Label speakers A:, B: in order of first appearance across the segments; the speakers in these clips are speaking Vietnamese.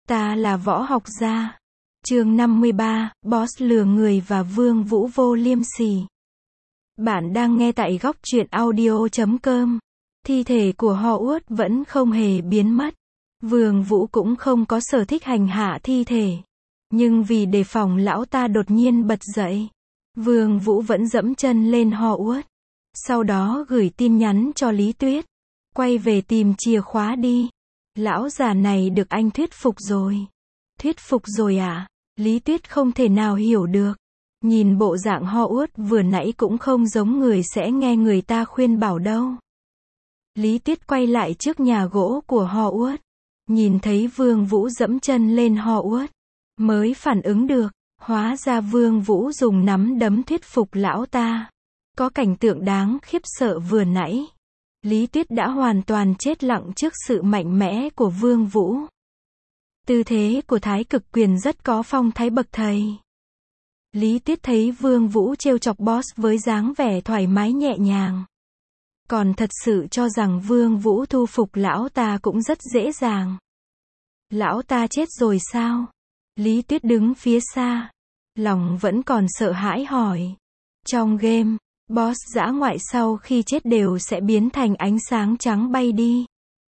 A: Ta là võ học gia. Chương 53, Boss lừa người và Vương Vũ vô liêm sỉ. Bạn đang nghe tại góc truyện audio.com. Thi thể của Ho Uất vẫn không hề biến mất. Vương Vũ cũng không có sở thích hành hạ thi thể. Nhưng vì đề phòng lão ta đột nhiên bật dậy, Vương Vũ vẫn dẫm chân lên Ho Uất. Sau đó gửi tin nhắn cho Lý Tuyết. Quay về tìm chìa khóa đi. Lão già này được anh thuyết phục rồi. Thuyết phục rồi à? Lý Tuyết không thể nào hiểu được. Nhìn bộ dạng Ho Uất vừa nãy cũng không giống người sẽ nghe người ta khuyên bảo đâu. Lý Tuyết quay lại trước nhà gỗ của Ho Uất. Nhìn thấy Vương Vũ dẫm chân lên Ho Uất. Mới phản ứng được. Hóa ra Vương Vũ dùng nắm đấm thuyết phục lão ta. Có cảnh tượng đáng khiếp sợ vừa nãy. Lý Tuyết đã hoàn toàn chết lặng trước sự mạnh mẽ của Vương Vũ. Tư thế của Thái Cực Quyền rất có phong thái bậc thầy. Lý Tuyết thấy Vương Vũ trêu chọc boss với dáng vẻ thoải mái nhẹ nhàng. Còn thật sự cho rằng Vương Vũ thu phục lão ta cũng rất dễ dàng. Lão ta chết rồi sao? Lý Tuyết đứng phía xa. Lòng vẫn còn sợ hãi hỏi. Trong game, boss dã ngoại sau khi chết đều sẽ biến thành ánh sáng trắng bay đi.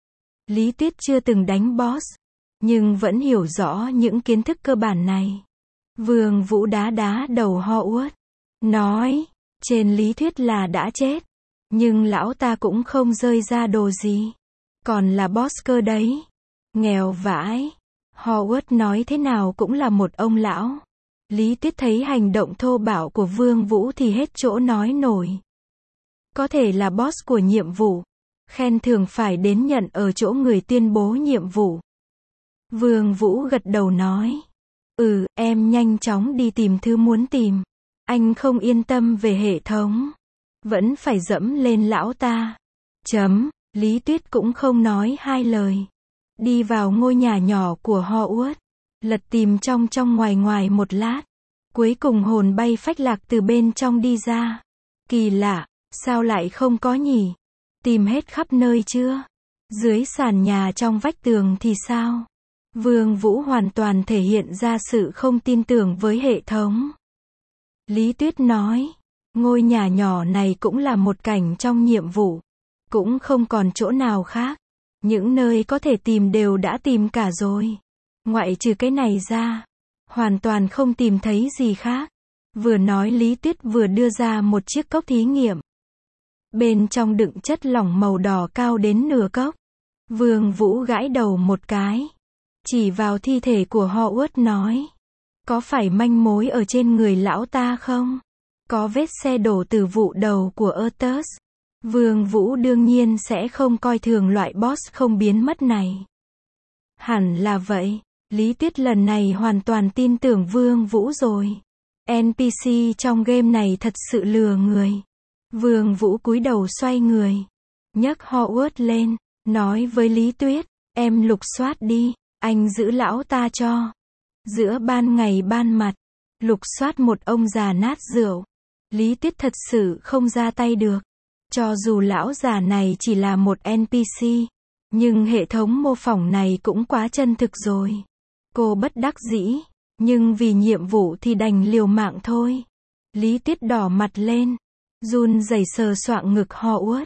A: Lý Tuyết chưa từng đánh boss, nhưng vẫn hiểu rõ những kiến thức cơ bản này. Vương Vũ đá đầu Ho Uất. Nói, trên lý thuyết là đã chết. Nhưng lão ta cũng không rơi ra đồ gì. Còn là boss cơ đấy. Nghèo vãi. Ho Uất nói thế nào cũng là một ông lão. Lý Tuyết thấy hành động thô bạo của Vương Vũ thì hết chỗ nói nổi. Có thể là boss của nhiệm vụ. Khen thưởng phải đến nhận ở chỗ người tuyên bố nhiệm vụ. Vương Vũ gật đầu nói. Em nhanh chóng đi tìm thứ muốn tìm. Anh không yên tâm về hệ thống. Vẫn phải dẫm lên lão ta. Lý Tuyết cũng không nói hai lời. Đi vào ngôi nhà nhỏ của Ho Uất. Lật tìm trong ngoài một lát. Cuối cùng hồn bay phách lạc từ bên trong đi ra. Kỳ lạ, sao lại không có nhỉ? Tìm hết khắp nơi chưa? Dưới sàn nhà trong vách tường thì sao? Vương Vũ hoàn toàn thể hiện ra sự không tin tưởng với hệ thống. Lý Tuyết nói, ngôi nhà nhỏ này cũng là một cảnh trong nhiệm vụ. Cũng không còn chỗ nào khác. Những nơi có thể tìm đều đã tìm cả rồi. Ngoại trừ cái này ra, hoàn toàn không tìm thấy gì khác. Vừa nói Lý Tuyết vừa đưa ra một chiếc cốc thí nghiệm. Bên trong đựng chất lỏng màu đỏ cao đến nửa cốc. Vương Vũ gãi đầu một cái. Chỉ vào thi thể của Ho Uất nói. Có phải manh mối ở trên người lão ta không? Có vết xe đổ từ vụ đầu của Urtus. Vương Vũ đương nhiên sẽ không coi thường loại boss không biến mất này. Hẳn là vậy. Lý Tuyết lần này hoàn toàn tin tưởng Vương Vũ rồi. NPC trong game này thật sự lừa người. Vương Vũ cúi đầu xoay người. Nhấc Ho Uất lên. Nói với Lý Tuyết. Em lục soát đi. Anh giữ lão ta cho. Giữa ban ngày ban mặt. Lục soát một ông già nát rượu. Lý Tuyết thật sự không ra tay được. Cho dù lão già này chỉ là một NPC. Nhưng hệ thống mô phỏng này cũng quá chân thực rồi. Cô bất đắc dĩ. Nhưng vì nhiệm vụ thì đành liều mạng thôi. Lý Tuyết đỏ mặt lên. Run rẩy sờ soạng ngực Ho Uất.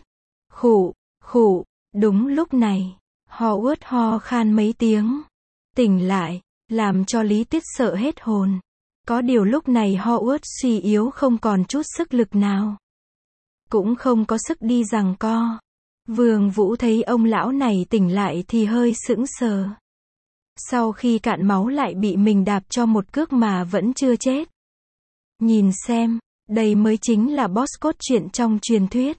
A: Khụ. Đúng lúc này. Ho Uất ho khan mấy tiếng. Tỉnh lại. Làm cho Lý Tuyết sợ hết hồn. Có điều lúc này Ho Uất suy yếu không còn chút sức lực nào. Cũng không có sức đi giằng co. Vương Vũ thấy ông lão này tỉnh lại thì hơi sững sờ. Sau khi cạn máu lại bị mình đạp cho một cước mà vẫn chưa chết. Nhìn xem, đây mới chính là boss cốt truyện trong truyền thuyết.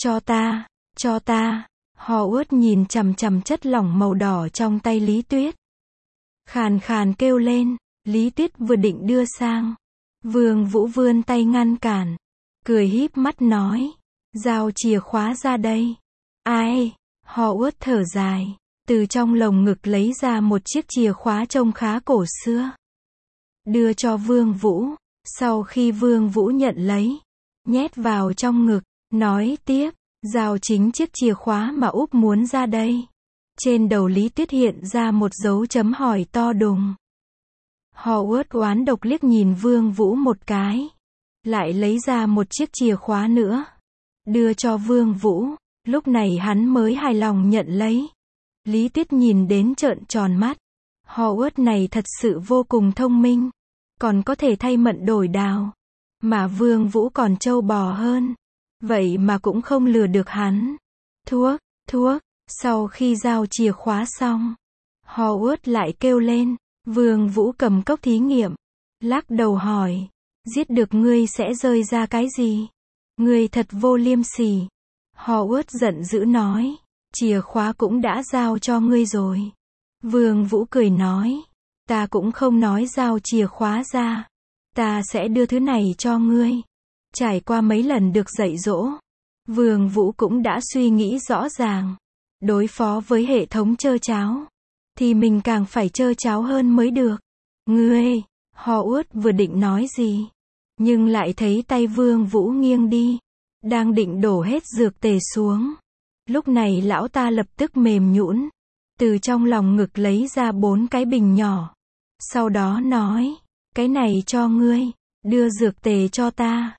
A: Cho ta. Ho Uất nhìn chằm chằm chất lỏng màu đỏ trong tay Lý Tuyết. Khàn khàn kêu lên. Lý Tuyết vừa định đưa sang. Vương Vũ vươn tay ngăn cản. Cười híp mắt nói. Giao chìa khóa ra đây. Ai? Ho Uất thở dài. Từ trong lồng ngực lấy ra một chiếc chìa khóa trông khá cổ xưa. Đưa cho Vương Vũ. Sau khi Vương Vũ nhận lấy. Nhét vào trong ngực. Nói tiếp. Giao chính chiếc chìa khóa mà Úc muốn ra đây. Trên đầu Lý Tuyết hiện ra một dấu chấm hỏi to đùng. Howard oán độc liếc nhìn Vương Vũ một cái. Lại lấy ra một chiếc chìa khóa nữa. Đưa cho Vương Vũ. Lúc này hắn mới hài lòng nhận lấy. Lý Tuyết nhìn đến trợn tròn mắt. Howard này thật sự vô cùng thông minh. Còn có thể thay mận đổi đào. Mà Vương Vũ còn trâu bò hơn. Vậy mà cũng không lừa được hắn. Thuốc. Sau khi giao chìa khóa xong, Howard lại kêu lên. Vương Vũ cầm cốc thí nghiệm. Lắc đầu hỏi. Giết được ngươi sẽ rơi ra cái gì? Ngươi thật vô liêm sỉ. Howard giận dữ nói. Chìa khóa cũng đã giao cho ngươi rồi. Vương Vũ cười nói. Ta cũng không nói giao chìa khóa ra. Ta sẽ đưa thứ này cho ngươi. Trải qua mấy lần được dạy dỗ, Vương Vũ cũng đã suy nghĩ rõ ràng. Đối phó với hệ thống trơ tráo, thì mình càng phải trơ tráo hơn mới được. Ngươi, Howard vừa định nói gì, nhưng lại thấy tay Vương Vũ nghiêng đi. Đang định đổ hết dược tề xuống. Lúc này lão ta lập tức mềm nhũn. Từ trong lòng ngực lấy ra 4 cái bình nhỏ. Sau đó nói, cái này cho ngươi, đưa dược tề cho ta.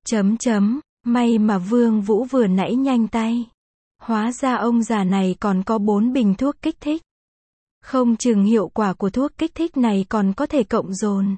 A: May mà Vương Vũ vừa nãy nhanh tay. Hóa ra ông già này còn có 4 bình thuốc kích thích. Không chừng hiệu quả của thuốc kích thích này còn có thể cộng dồn.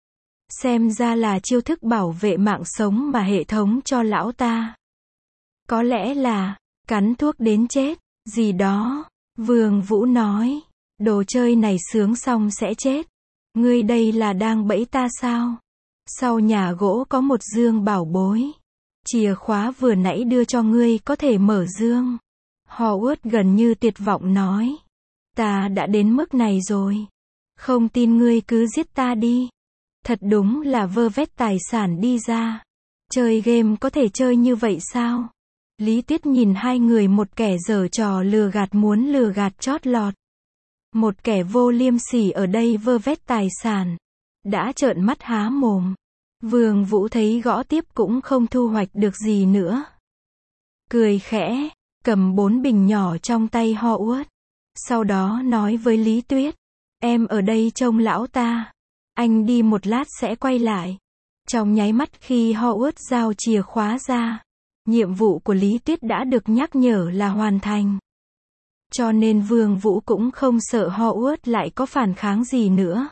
A: Xem ra là chiêu thức bảo vệ mạng sống mà hệ thống cho lão ta. Có lẽ là cắn thuốc đến chết, gì đó. Vương Vũ nói, đồ chơi này sướng xong sẽ chết. Ngươi đây là đang bẫy ta sao? Sau nhà gỗ có một dương bảo bối. Chìa khóa vừa nãy đưa cho ngươi có thể mở dương. Howard gần như tuyệt vọng nói. Ta đã đến mức này rồi. Không tin ngươi cứ giết ta đi. Thật đúng là vơ vét tài sản đi ra. Chơi game có thể chơi như vậy sao? Lý Tuyết nhìn hai người, một kẻ giở trò lừa gạt muốn lừa gạt chót lọt. Một kẻ vô liêm sỉ ở đây vơ vét tài sản. Đã trợn mắt há mồm. Vương Vũ thấy gõ tiếp cũng không thu hoạch được gì nữa. Cười khẽ, cầm 4 bình nhỏ trong tay Howard. Sau đó nói với Lý Tuyết. Em ở đây trông lão ta. Anh đi một lát sẽ quay lại. Trong nháy mắt khi Howard giao chìa khóa ra, nhiệm vụ của Lý Tuyết đã được nhắc nhở là hoàn thành. Cho nên Vương Vũ cũng không sợ Howard lại có phản kháng gì nữa.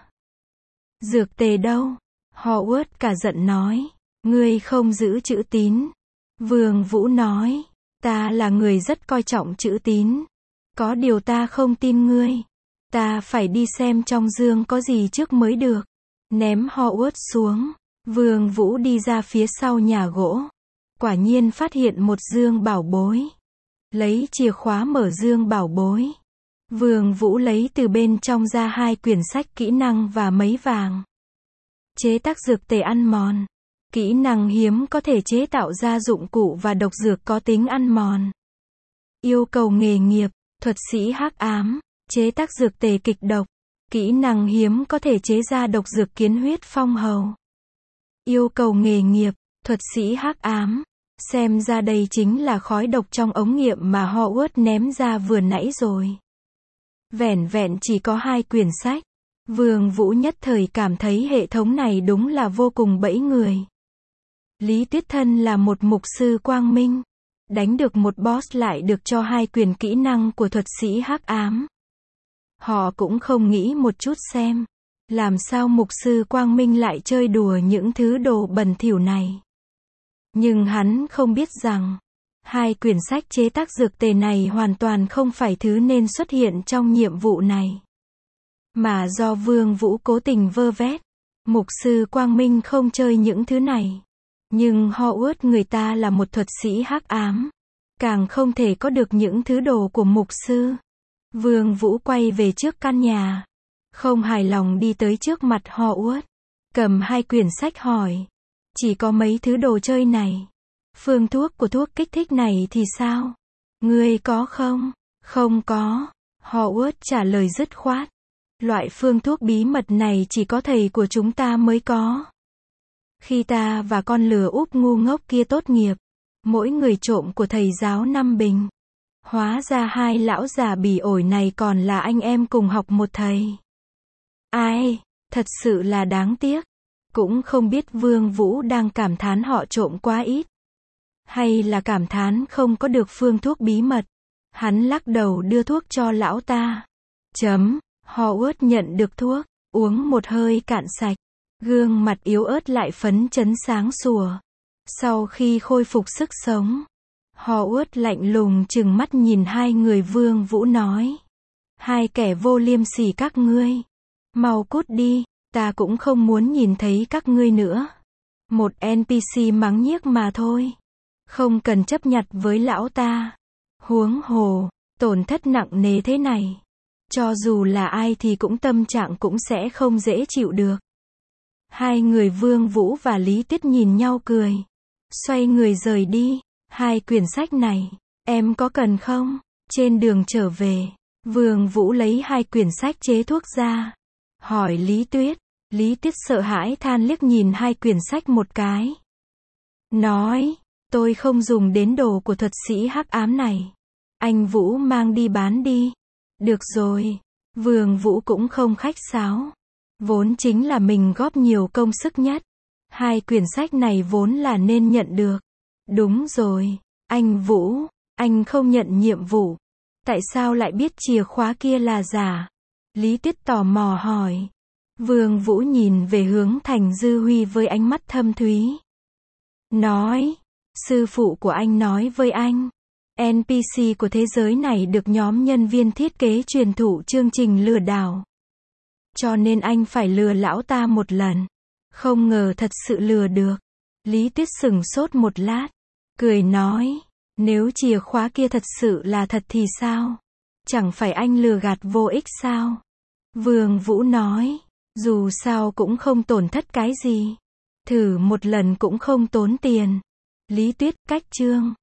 A: Dược tề đâu? Howard cả giận nói. Ngươi không giữ chữ tín. Vương Vũ nói. Ta là người rất coi trọng chữ tín. Có điều ta không tin ngươi. Ta phải đi xem trong dương có gì trước mới được. Ném Howard xuống. Vương Vũ đi ra phía sau nhà gỗ. Quả nhiên phát hiện một dương bảo bối. Lấy chìa khóa mở dương bảo bối. Vương Vũ lấy từ bên trong ra 2 quyển sách kỹ năng và mấy vàng. Chế tác dược tề ăn mòn. Kỹ năng hiếm có thể chế tạo ra dụng cụ và độc dược có tính ăn mòn. Yêu cầu nghề nghiệp, thuật sĩ hắc ám, chế tác dược tề kịch độc. Kỹ năng hiếm có thể chế ra độc dược kiến huyết phong hầu. Yêu cầu nghề nghiệp, thuật sĩ hắc ám. Xem ra đây chính là khói độc trong ống nghiệm mà Howard ném ra vừa nãy rồi. Vẻn vẹn chỉ có 2 quyển sách. Vương Vũ nhất thời cảm thấy hệ thống này đúng là vô cùng bẫy người. Lý Tuyết thân là một mục sư quang minh. Đánh được một boss lại được cho 2 quyển kỹ năng của thuật sĩ hắc ám. Họ cũng không nghĩ một chút xem. Làm sao mục sư quang minh lại chơi đùa những thứ đồ bẩn thỉu này. Nhưng hắn không biết rằng, 2 quyển sách chế tác dược tề này hoàn toàn không phải thứ nên xuất hiện trong nhiệm vụ này. Mà do Vương Vũ cố tình vơ vét. Mục sư quang minh không chơi những thứ này. Nhưng Howard người ta là một thuật sĩ hắc ám. Càng không thể có được những thứ đồ của mục sư. Vương Vũ quay về trước căn nhà. Không hài lòng đi tới trước mặt Howard. Cầm 2 quyển sách hỏi. Chỉ có mấy thứ đồ chơi này. Phương thuốc của thuốc kích thích này thì sao? Ngươi có không? Không có. Howard trả lời dứt khoát. Loại phương thuốc bí mật này chỉ có thầy của chúng ta mới có. Khi ta và con lừa úp ngu ngốc kia tốt nghiệp, mỗi người trộm của thầy giáo 5 bình. Hóa ra hai lão già bỉ ổi này còn là anh em cùng học một thầy. Ai, thật sự là đáng tiếc. Cũng không biết Vương Vũ đang cảm thán họ trộm quá ít, hay là cảm thán không có được phương thuốc bí mật. Hắn lắc đầu đưa thuốc cho lão ta. Howard nhận được thuốc, uống một hơi cạn sạch. Gương mặt yếu ớt lại phấn chấn sáng sủa. Sau khi khôi phục sức sống, Howard lạnh lùng trừng mắt nhìn hai người Vương Vũ nói. Hai kẻ vô liêm sỉ các ngươi. Mau cút đi, ta cũng không muốn nhìn thấy các ngươi nữa. Một NPC mắng nhiếc mà thôi. Không cần chấp nhặt với lão ta. Huống hồ, tổn thất nặng nề thế này. Cho dù là ai thì cũng tâm trạng cũng sẽ không dễ chịu được. Hai người Vương Vũ và Lý Tuyết nhìn nhau cười. Xoay người rời đi. Hai quyển sách này, em có cần không? Trên đường trở về, Vương Vũ lấy hai quyển sách chế thuốc ra. Hỏi Lý Tuyết. Lý Tuyết sợ hãi than liếc nhìn hai quyển sách một cái. Nói, tôi không dùng đến đồ của thuật sĩ hắc ám này. Anh Vũ mang đi bán đi. Được rồi. Vương Vũ cũng không khách sáo. Vốn chính là mình góp nhiều công sức nhất. Hai quyển sách này vốn là nên nhận được. Đúng rồi. Anh Vũ, anh không nhận nhiệm vụ. Tại sao lại biết chìa khóa kia là giả? Lý Tuyết tò mò hỏi. Vương Vũ nhìn về hướng Thành Dư Huy với ánh mắt thâm thúy. Nói, sư phụ của anh nói với anh. NPC của thế giới này được nhóm nhân viên thiết kế truyền thụ chương trình lừa đảo. Cho nên anh phải lừa lão ta một lần. Không ngờ thật sự lừa được. Lý Tuyết sửng sốt một lát. Cười nói, nếu chìa khóa kia thật sự là thật thì sao? Chẳng phải anh lừa gạt vô ích sao? Vương Vũ nói, dù sao cũng không tổn thất cái gì. Thử một lần cũng không tốn tiền. Lý Tuyết, cách chương.